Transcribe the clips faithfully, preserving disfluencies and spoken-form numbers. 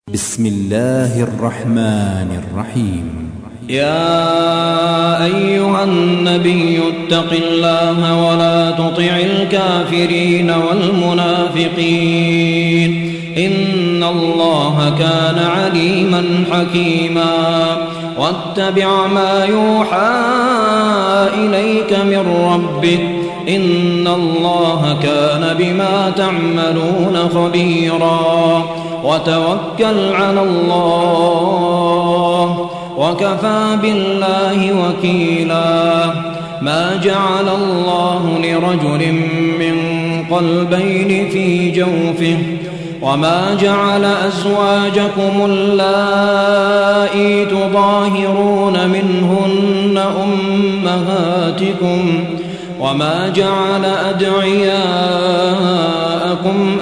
بسم الله الرحمن الرحيم. يا أيها النبي اتق الله ولا تطع الكافرين والمنافقين إن الله كان عليما حكيما. واتبع ما يوحى إليك من ربك إن الله كان بما تعملون خبيرا. وتوكل على الله وكفى بالله وكيلا. ما جعل الله لرجل من قلبين في جوفه وما جعل أزواجكم اللائي تظاهرون منهن أمهاتكم وما جعل أدعياءكم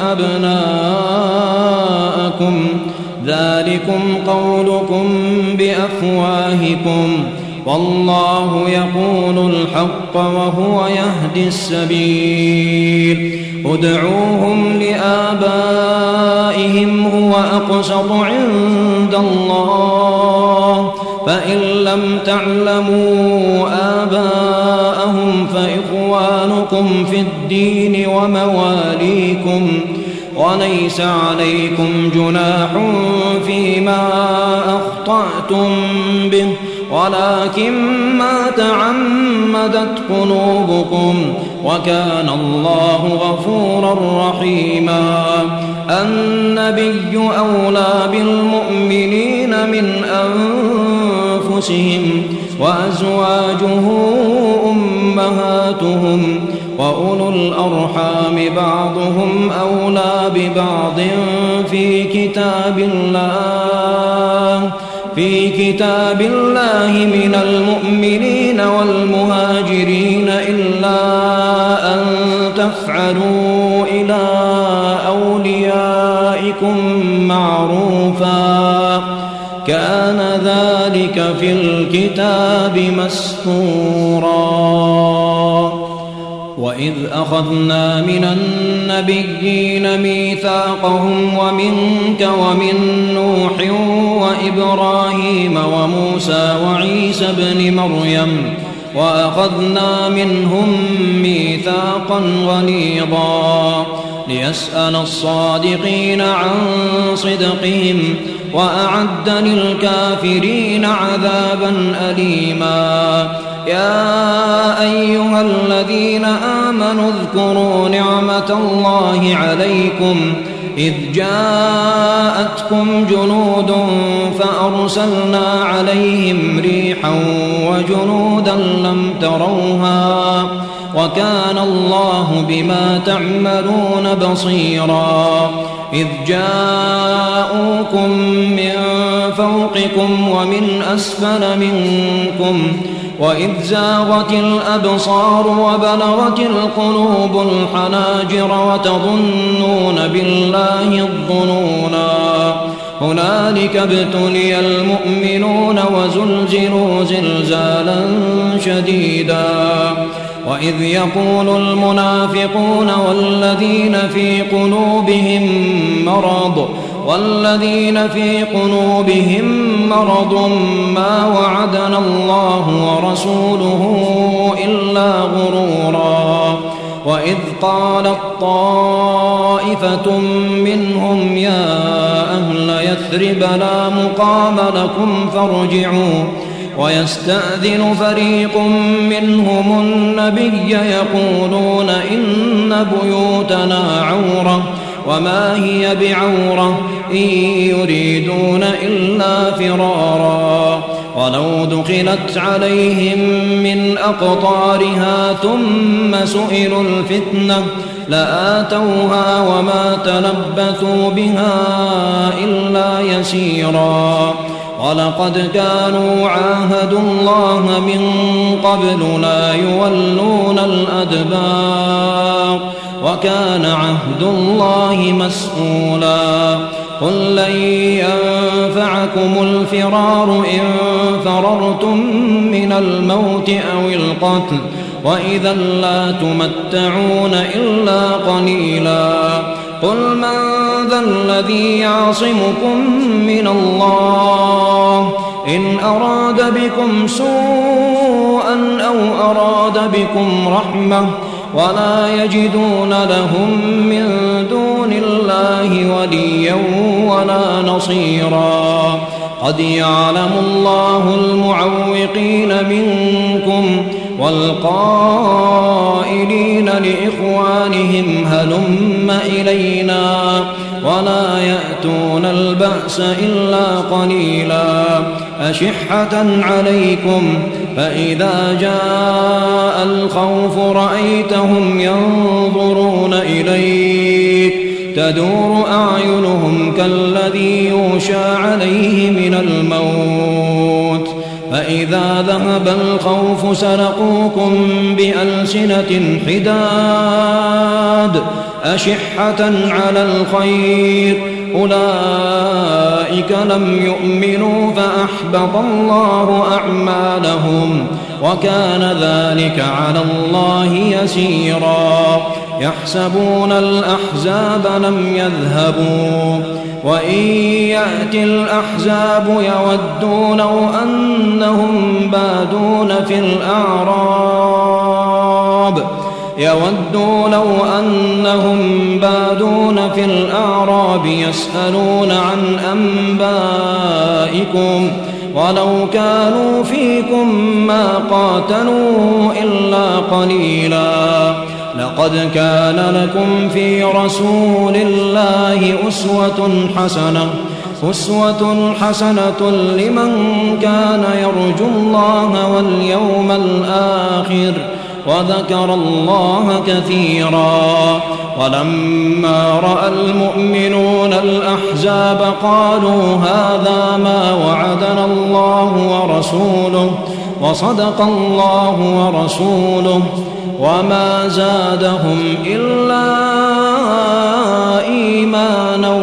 أبناءكم ذلكم قولكم بأفواهكم والله يقول الحق وهو يهدي السبيل. ادعوهم لآبائهم هو أقسط عند الله فإن لم تعلموا آباءهم فإخوانكم في الدين ومواليكم وليس عليكم جناح فيما أخطأتم به ولكن ما تعمدت قلوبكم وكان الله غفورا رحيما. النبي أولى بالمؤمنين من أنفسهم وأزواجه أمهاتهم وأولو الأرحام بعضهم أولى ببعض في كتاب الله في كتاب الله من المؤمنين والمهاجرين إلا أن تفعلوا إلى أوليائكم معروفا كان ذلك في الكتاب مسطورا. وإذ أخذنا من النبيين ميثاقهم ومنك ومن نوح وإبراهيم وموسى وعيسى ابن مريم وأخذنا منهم ميثاقا غليظا ليسأل الصادقين عن صدقهم وأعد للكافرين عذابا أليما. يا أيها الذين آمنوا اذكروا نعمة الله عليكم إذ جاءتكم جنود فأرسلنا عليهم ريحا وجنودا لم تروها وكان الله بما تعملون بصيرا. إذ جاءوكم من فوقكم ومن أسفل منكم وإذ زاغت الأبصار وبلغت القلوب الحناجر وتظنون بالله الظنونا. هنالك ابتلي المؤمنون وزلزلوا زلزالا شديدا. وإذ يقول المنافقون والذين في قلوبهم مرض والذين في قلوبهم مرض ما وعدنا الله ورسوله إلا غرورا. وإذ قالت طائفة منهم يا أهل يثرب لا مقام لكم فارجعوا ويستأذن فريق منهم النبي يقولون إن بيوتنا عورة وما هي بعورة إن يريدون إلا فرارا. ولو دخلت عليهم من أقطارها ثم سئلوا الفتنة لآتوها وما تلبثوا بها إلا يسيرا. ولقد كانوا عاهدوا الله من قبل لا يولون الأدبار وكان عهد الله مسؤولا. قل لن ينفعكم الفرار إن فررتم من الموت أو القتل وإذا لا تمتعون إلا قليلا. قل من ذا الذي يعصمكم من الله إن أراد بكم سوءا أو أراد بكم رحمة ولا يجدون لهم من دون الله وليا ولا نصيرا قد يعلم الله المعوقين منكم والقائلين لإخوانهم هلم إلينا ولا يأتون البأس إلا قليلا أشحة عليكم فإذا جاء الخوف رأيتهم ينظرون إليك تدور أعينهم كالذي يغشى عليه من الموت فإذا ذهب الخوف سلقوكم بألسنة حداد أشحة على الخير أولئك لم يؤمنوا فأحبط الله أعمالهم وكان ذلك على الله يسيرا يحسبون الأحزاب لم يذهبوا وإن يأتي الأحزاب يودوا لو أنهم بادون في الأعراب يودوا لو أنهم بادون في الأعراب يسألون عن أنبائكم ولو كانوا فيكم ما قاتلوا إلا قليلا لقد كان لكم في رسول الله أسوة حسنة أسوة حسنة لمن كان يرجو الله واليوم الآخر وذكر الله كثيرا ولما رأى المؤمنون الأحزاب قالوا هذا ما وعدنا الله ورسوله وصدق الله ورسوله وما زادهم إلا إيمانا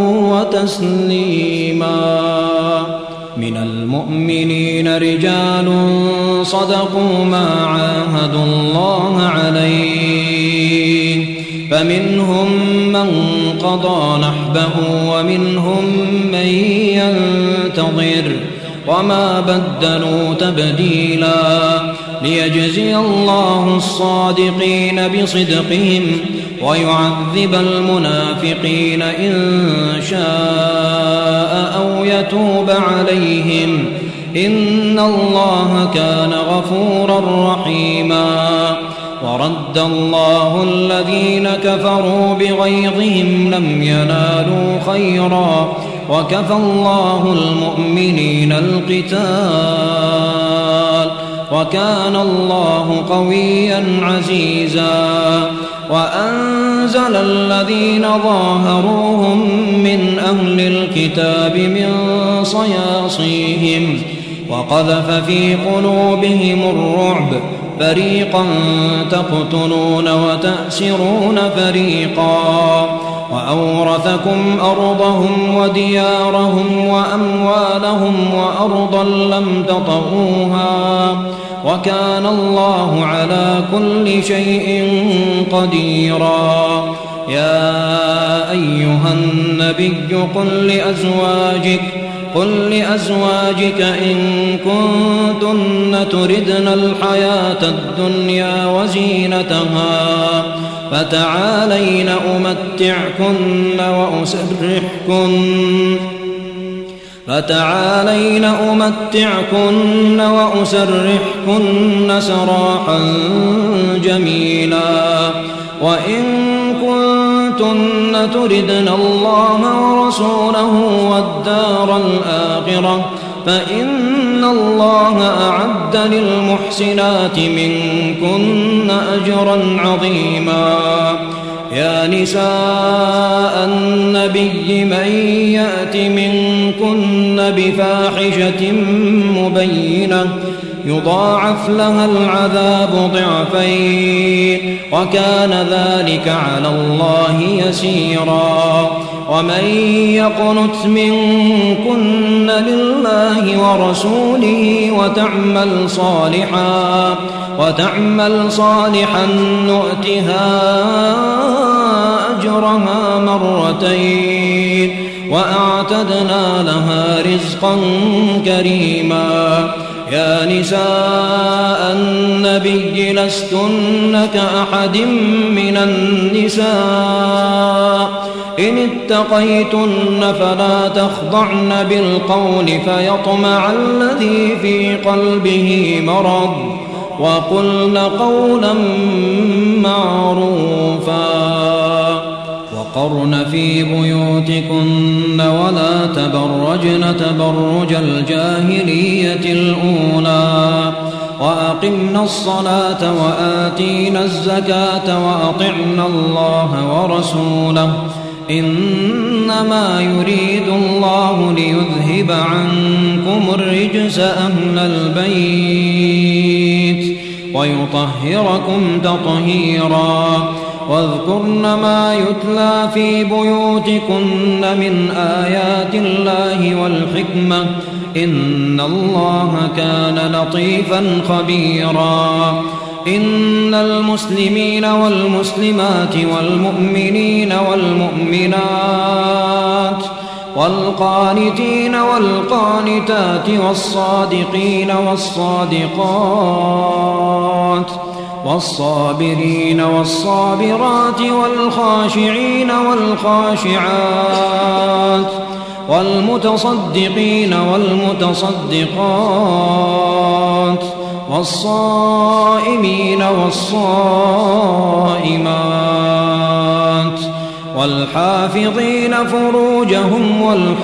وتسليما من المؤمنين رجال صدقوا ما عاهدوا الله عليه فمنهم من قضى نحبه ومنهم من ينتظر وما بدلوا تبديلا ليجزي الله الصادقين بصدقهم ويعذب المنافقين إن شاء أو يتوب عليهم إن الله كان غفورا رحيما ورد الله الذين كفروا بغيظهم لم ينالوا خيرا وكفى الله المؤمنين القتال وكان الله قويا عزيزا وأنزل الذين ظاهروهم من أهل الكتاب من صياصيهم وقذف في قلوبهم الرعب فريقا تقتلون وتأسرون فريقا وأورثكم أرضهم وديارهم وأموالهم وأرضا لم تطئوها وكان الله على كل شيء قديرا يا أيها النبي قل لأزواجك قل لأزواجك إن كنتن تردن الحياة الدنيا وزينتها فتعالين أمتعكن وأسرحكن فتعالين أمتعكن وأسرحكن سراحا جميلا وإن كنتن تردن الله ورسوله والدار الآخرة فإن الله أعد للمحسنات منكن أجرا عظيما يا نساء النبي من يأت منكن بفاحشة مبينة يضاعف لها العذاب ضعفين وكان ذلك على الله يسيرا ومن يقنت منكن لله ورسوله وتعمل صالحا وتعمل صالحا نؤتها أجرها مرتين وأعتدنا لها رزقا كريما. يا نساء النبي لستن كأحد من النساء إن اتقيتن فلا تخضعن بالقول فيطمع الذي في قلبه مرض وقلن قولا معروفا. وقرن في بيوتكن ولا تبرجن تبرج الجاهلية الأولى وأقمنا الصلاة وآتينا الزكاة وأطعنا الله ورسوله إنما يريد الله ليذهب عنكم الرجس أهل البيت ويطهركم تطهيرا. واذكرن ما يتلى في بيوتكن من آيات الله والحكمة إن الله كان لطيفا خبيرا. إن المسلمين والمسلمات والمؤمنين والمؤمنات والقانتين والقانتات والصادقين والصادقات والصابرين والصابرات والخاشعين والخاشعات والمتصدقين والمتصدقات والصائمين والصائمات والحافظين فروجهم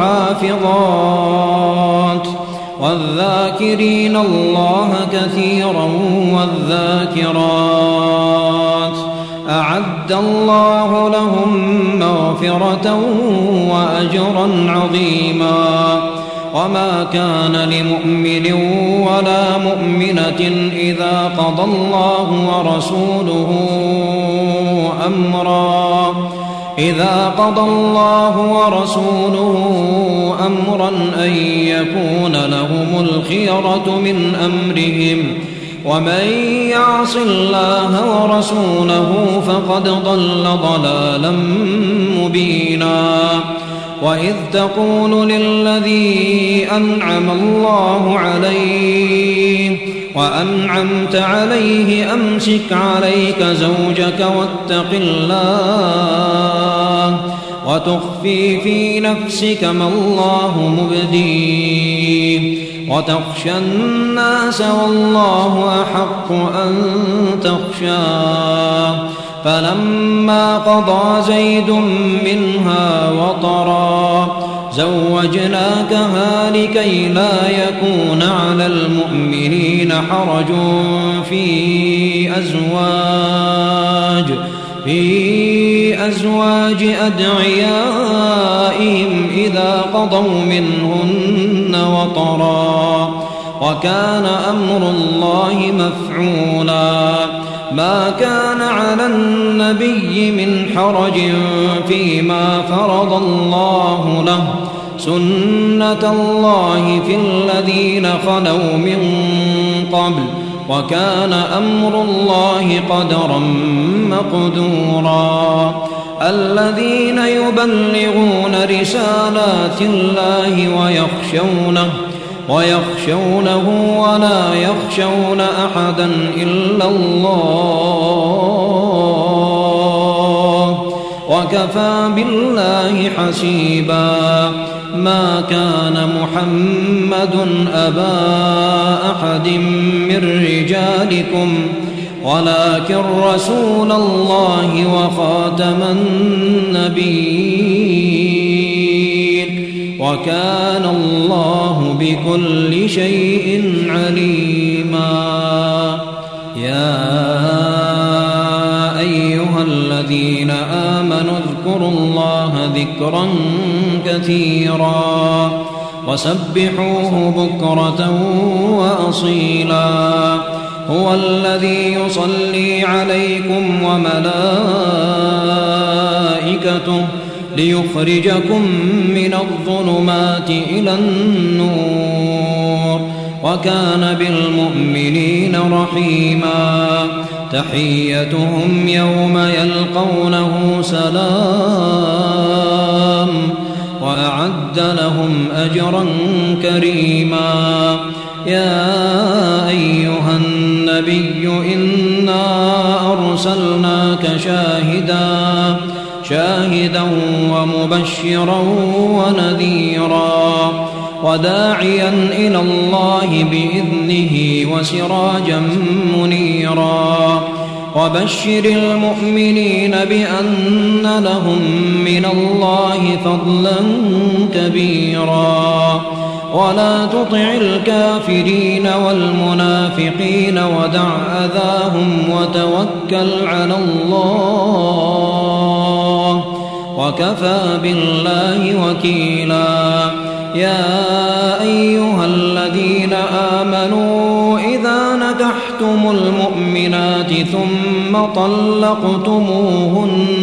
والحافظات والذاكرين الله كثيرا والذاكرات أعد الله لهم مغفرة وأجرا عظيما. وما كان لمؤمن ولا مؤمنة إذا قضى الله ورسوله أمرا إذا قضى الله ورسوله أمرا أن يكون لهم الخيرة من أمرهم ومن يعص الله ورسوله فقد ضل ضلالا مبينا. وإذ تقول للذي أنعم الله عليه وأنعمت عليه أمسك عليك زوجك واتق الله وتخفي في نفسك ما الله مبديه وتخشى الناس والله أحق أن تخشاه. فلما قضى زيد منها وطرا زوجناكها لكي لا يكون على المؤمنين حرج في أزواج في أزواج أدعيائهم إذا قضوا منهن وطرا وكان أمر الله مفعولا. ما كان على النبي من حرج فيما فرض الله له سنة الله في الذين خلوا من قبل وكان أمر الله قدرا مقدورا. الذين يبلغون رسالات الله ويخشونه ويخشونه ولا يخشون أحدا إلا الله وكفى بالله حسيبا. ما كان محمد أبا أحد من رجالكم ولكن رسول الله وخاتم النبيين وكان الله بكل شيء عليما. يا أيها الذين آمنوا اذكروا الله ذكرا كثيرا وسبحوه بكرة وأصيلا. هو الذي يصلي عليكم وملائكته ليخرجكم من الظلمات إلى النور وكان بالمؤمنين رحيما تحيتهم يوم يلقونه سلام وأعد لهم أجرا كريما يا أيها النبي إنا أرسلناك شاهدا شاهدا ومبشرا ونذيرا وداعيا إلى الله بإذنه وسراجا منيرا وبشر المؤمنين بأن لهم من الله فضلا كبيرا ولا تطع الكافرين والمنافقين ودع أذاهم وتوكل على الله وكفى بالله وكيلا يا أيها الذين آمنوا إذا نكحتم المؤمنات ثم طلقتموهن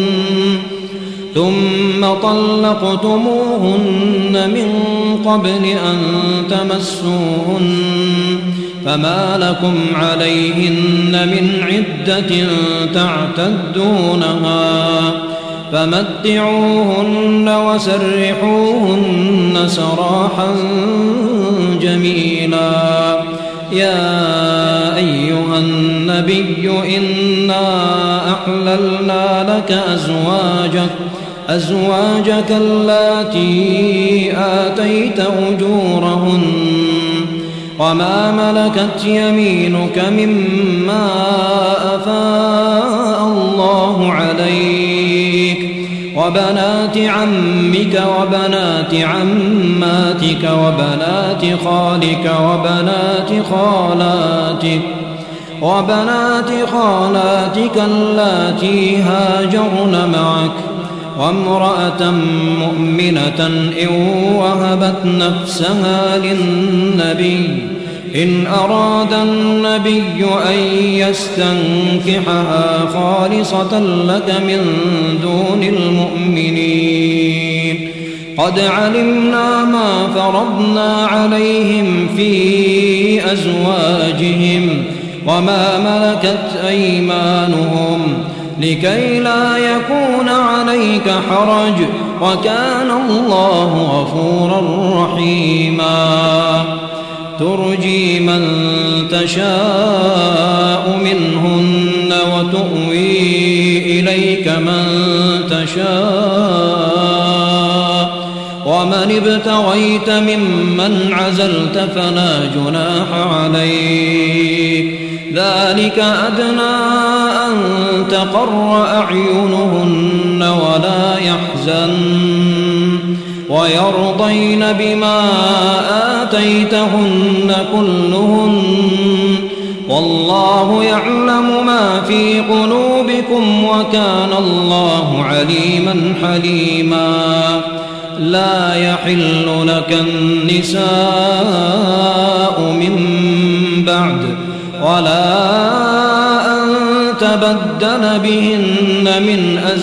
ثم طلقتموهن من قبل أن تمسوهن فما لكم عليهن من عدة تعتدونها فمتعوهن وسرحوهن سراحا جميلا يا أيها النبي إنا أحللنا لك أزواجك أزواجك اللاتي آتيت أجورهن وما ملكت يمينك مما أفاء الله عليك وبنات عمك وبنات عماتك وبنات خالك وبنات خالاتك وبنات خالاتك اللاتي هاجرن معك وامرأة مؤمنة إن وهبت نفسها للنبي إن أراد النبي أن يستنكحها خالصة لك من دون المؤمنين قد علمنا ما فرضنا عليهم في أزواجهم وما ملكت أيمانهم لكي لا يكون عليك حرج وكان الله غفورا رحيما ترجي من تشاء منهن وتؤوي إليك من تشاء ومن ابتغيت ممن عزلت فلا جناح عليك ذلك أدنى أن تقر أعينهن ولا يحزن ويرضين بما آتيتهن كلهن والله يعلم ما في قلوبكم وكان الله عليما حليما لا يحل لك النساء من بعد ولا أن تبدل بهن من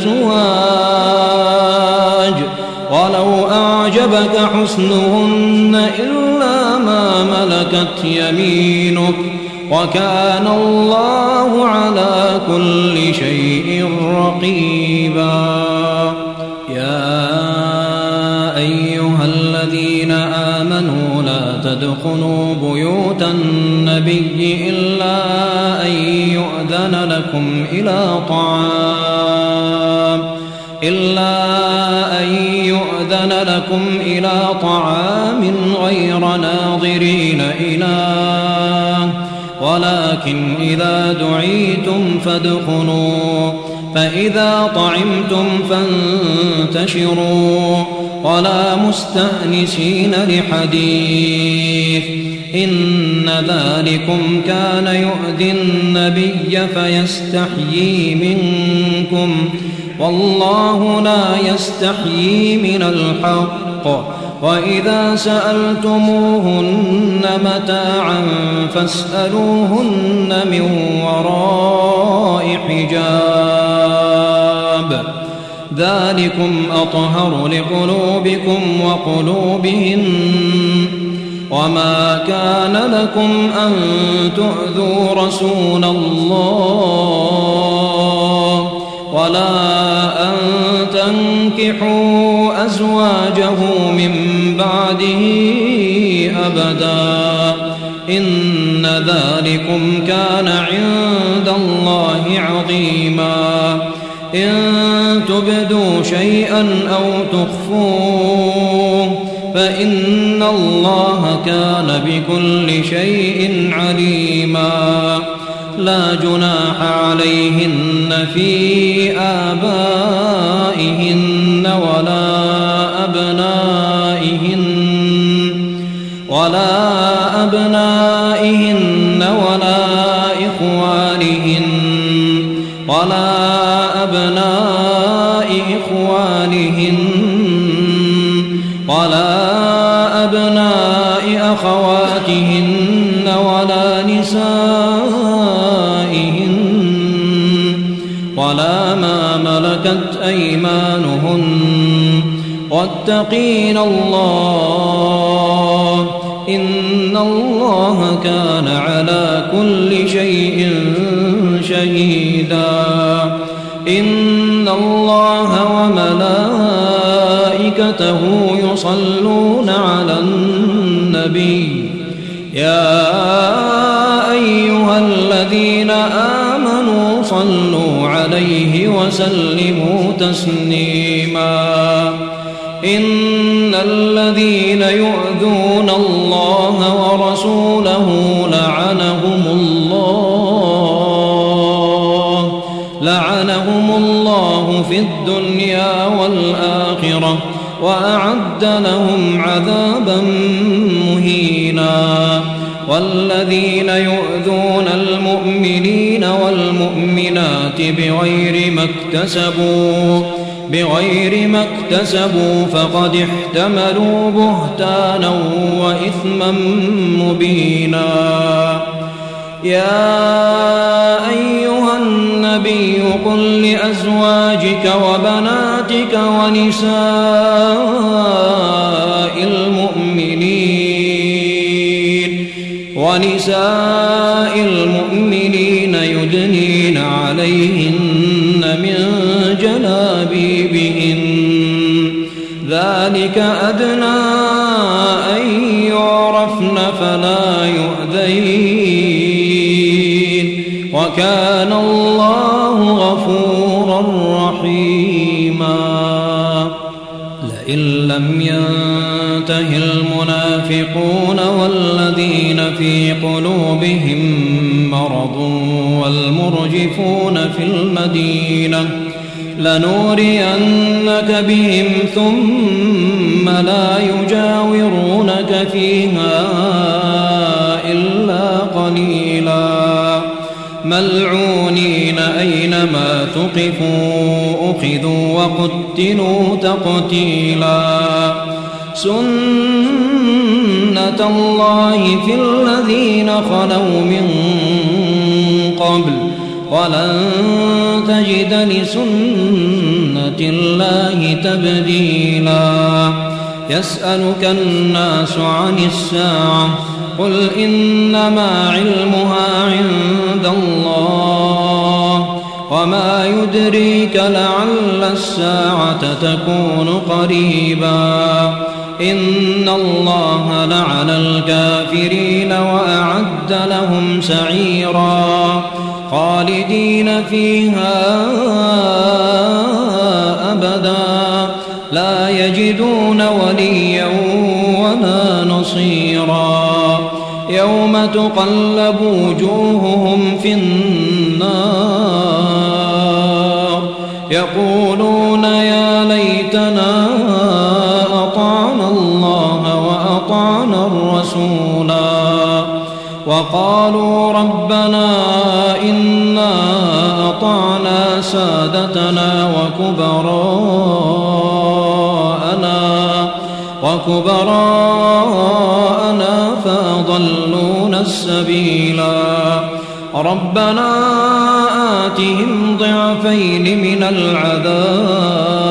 أزواج ولو أعجبك حسنهن إلا ما ملكت يمينك وكان الله على كل شيء رقيبا يا أيها الذين آمنوا لا تدخلوا بيوت النبي إلا أن يؤذن لكم إلى طعام إلا أن يؤذن لكم إلى طعام غير ناظرين إناه ولكن إذا دعيتم فادخلوا فإذا طعمتم فانتشروا ولا مستأنسين لحديث إن ذلكم كان يؤذي النبي فيستحيي منكم والله لا يستحيي من الحق وإذا سألتموهن متاعا فاسألوهن من وراء حجاب ذلكم أطهر لقلوبكم وقلوبهن وما كان لكم أن تؤذوا رسول الله ولا أن تنكحوا أزواجه من بعده أبدا إن ذلكم كان عند الله عظيما إن تبدوا شيئا أو تخفوه فإن الله كان بكل شيء عليما لا جناح عليهن في آبائهن ولا أبنائهن ولا أبنائهن ولا إخوانهن ولا أبناء إخوانهن ولا أبناء أخواتهن ولا نسائهن ولا ما ملكت أيمانهن واتقين الله إن الله كان على كل شيء شهيدا إن الله وملائكته يصلون على النبي يا أيها الذين آمنوا صلوا عليه وسلموا تسليما إن الذين يؤذون الله ورسوله لعنهم الله لعنهم الله في الدنيا والآخرة وأعد لهم عذابا مهينا والذين يؤذون المؤمنين والمؤمنات بغير ما اكتسبوا بغير ما اكتسبوا فقد احتملوا بهتانا وإثما مبينا يا أيها النبي قل لأزواجك وبناتك ونساء المؤمنين ونساء المؤمنين يدنين عليهن من جلابيبهن ذلك أدنى أن يعرفن فلا يؤذين وكان الله غفورا رحيما لئن لم ينته المنافقون والذين في قلوبهم مرض والمرجفون في المدينة لنورينك بهم ثم لا يجاورونك فيها إلا قليلا ملعونين أينما ثقفوا أخذوا وقتلوا تقتيلا سنة الله في الذين خلوا من قبل ولن تجد لسنة الله تبديلا يسألك الناس عن الساعة قل إنما علمها عند الله وما يدريك لعل الساعة تكون قريبا إن الله لعن الكافرين وأعد لهم سعيرا خالدين فيها أبدا لا يجدون وليا ولا نصيرا يوم تقلب وجوههم في النار يقولون يا ليتنا أطعنا الله وأطعنا الرسولا وقالوا ربنا إنا أطعنا سادتنا وكبراءنا وكبراءنا فأضلونا السبيلا ربنا آتهم ضعفين من العذاب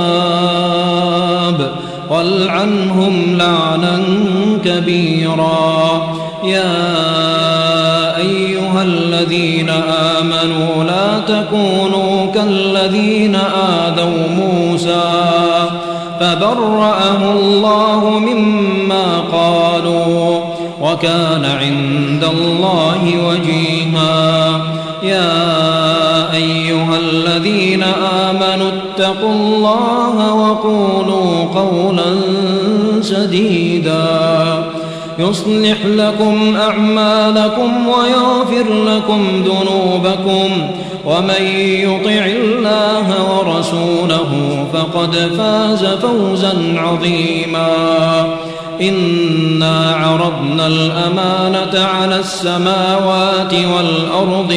والعنهم لعنا كبيرا. يا أيها الذين آمنوا لا تكونوا كالذين آذوا موسى فبرأه الله مما قالوا وكان عند الله وجيها. يا أيها الذين آمنوا اتقوا الله وقولوا قولا سديدا يصلح لكم أعمالكم ويغفر لكم ذنوبكم ومن يطع الله ورسوله فقد فاز فوزا عظيما. إنا عرضنا الأمانة على السماوات والأرض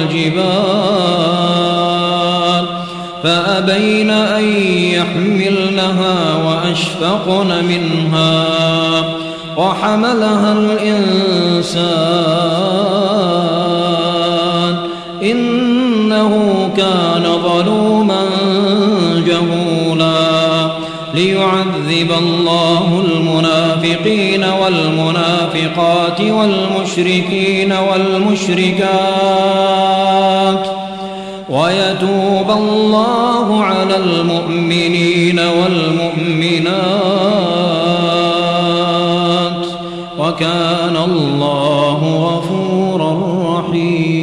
والجبال فأبين أن يحملنها وأشفقن منها وحملها الإنسان إنه كان ظلوما جهولا. ليعذب الله المنافقين والمنافقات والمشركين والمشركات ويتوب الله على المؤمنين والمؤمنات وكان الله غفورا رحيما.